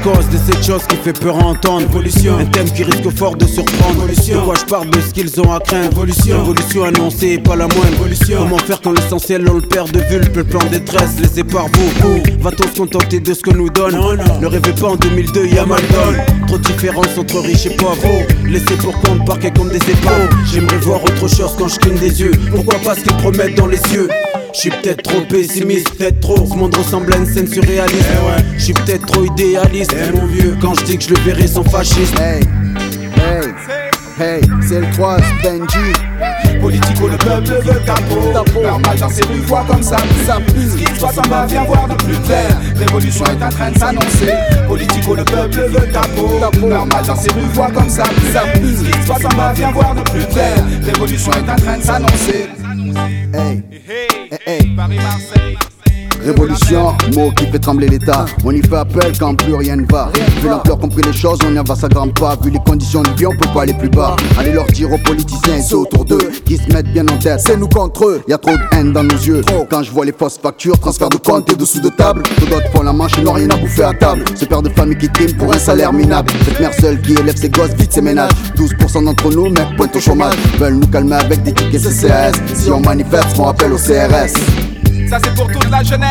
cause de cette chose qui fait peur à entendre. Évolution, un thème qui risque fort de surprendre. Évolution, pourquoi je parle de ce qu'ils ont à craindre. Évolution, évolution annoncée, pas la moindre. Évolution, comment faire quand l'essentiel on le perd de vue. Le plan de détresse, laissé par beaucoup. Va-t-on se contenter de ce que nous donne? Ne rêvez pas, en 2002 y'a mal donne. Trop de différence entre riches et pauvres. Laissés pour compte, parqués comme des épaves. J'aimerais voir autre chose quand je cligne des yeux. Pourquoi pas ce qu'ils promettent dans les cieux? Je suis peut-être trop pessimiste, peut-être trop. Ce monde ressemble à une scène surréaliste. Je suis peut-être trop idéaliste, mon vieux, quand je dis que je le verrai sans fasciste. Hey, hey, hey, c'est le 3, Benji. Politico, le peuple veut ta peau. Normal dans ses rues, vois comme ça pue. Ce qui se passe en bas, viens voir de plus près. Révolution est en train de s'annoncer. Politico, le peuple veut ta peau. Normal dans ses rues, vois comme ça pue. Ce qui se passe en bas, viens voir de plus près. Révolution est en train de s'annoncer. Hey, hey, hey. Paris-Marseille. Révolution, mot qui fait trembler l'état. On y fait appel quand plus rien ne va. Vu l'ampleur compris les choses, on y va ça grimpe pas. Vu les conditions de vie, on peut pas aller plus bas. Allez leur dire aux politiciens et ceux autour d'eux qui se mettent bien en tête, c'est nous contre eux. Y'a trop de haine dans nos yeux. Quand je vois les fausses factures, transfert de compte et dessous de table. Tous d'autres font la manche et n'ont rien à bouffer à table. Ce père de famille qui trime pour un salaire minable. Cette mère seule qui élève ses gosses, vite ses ménages. 12% d'entre nous, mecs, pointent au chômage. Veulent nous calmer avec des tickets CCAS. Si on manifeste, font appel au CRS. Ça c'est pour toute la jeunesse.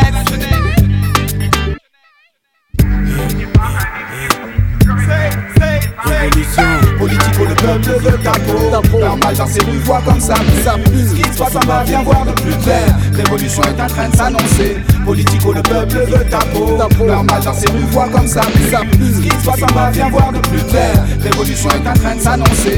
Révolution, Politico, le peuple veut ta peau. Normal dans ses rues, vois comme ça pue. Ce qui se passe en bas, viens voir de plus clair. Révolution est en train de s'annoncer. Politico, le peuple veut ta peau. Normal dans ses rues, vois comme ça pue. Ce qui se passe en bas, viens voir de plus clair. Révolution est en train de s'annoncer.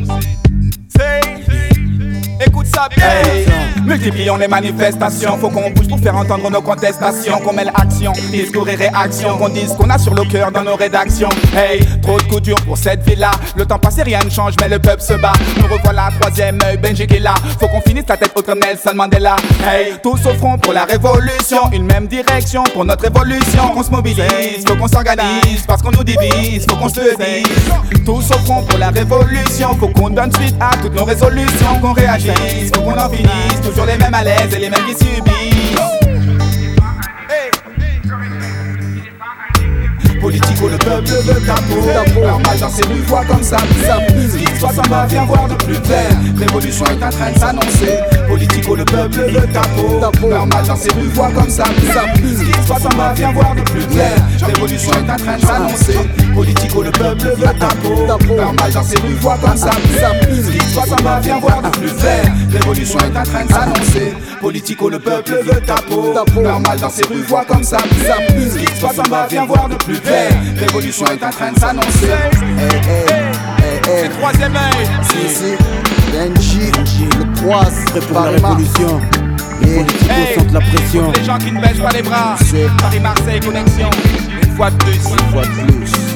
Écoute ça bien. Multiplions les manifestations. Faut qu'on bouge pour faire entendre nos contestations. Qu'on mêle action, discours et réaction. Qu'on dise qu'on a sur le cœur dans nos rédactions. Hey, trop de coups durs pour cette ville-là. Le temps passé, rien ne change, mais le peuple se bat. Nous revoilà, troisième œil, Benji qui est là. Faut qu'on finisse la tête haute comme Nelson Mandela. Hey, tous au front pour la révolution. Une même direction pour notre évolution. Qu'on se mobilise, faut qu'on s'organise. Parce qu'on nous divise, faut qu'on se le dise. Tous au front pour la révolution. Faut qu'on donne suite à toutes nos résolutions. Qu'on réagisse. Faut qu'on en finisse, toujours les mêmes à l'aise et les mêmes qui subissent. Politico, le peuple veut ta peau. Normal dans ses rues, vois comme ça pue. Ce qui se passe en bas, viens voir de plus clair. Révolution est en train de s'annoncer. Politico, le peuple veut ta peau. Normal dans ses rues, vois comme ça pue. Ce qui se passe en bas, viens voir de plus clair. Révolution est en train de s'annoncer. Politico, le peuple veut ta peau. Normal dans ses rues, vois comme ça pue. Ce qui se passe en bas, viens voir de plus clair. Révolution est en train de s'annoncer. Politico, le peuple veut ta peau. Normal dans ses rues, vois comme ça pue. Ce qui se passe en bas, viens voir de plus clair. Révolution est en train de s'annoncer. C'est le troisième œil. Si, Benji, le 3, prêt pour la révolution. Les politiques sentent la pression. Les gens qui ne baissent pas les bras. Paris-Marseille connexion. Une fois de plus.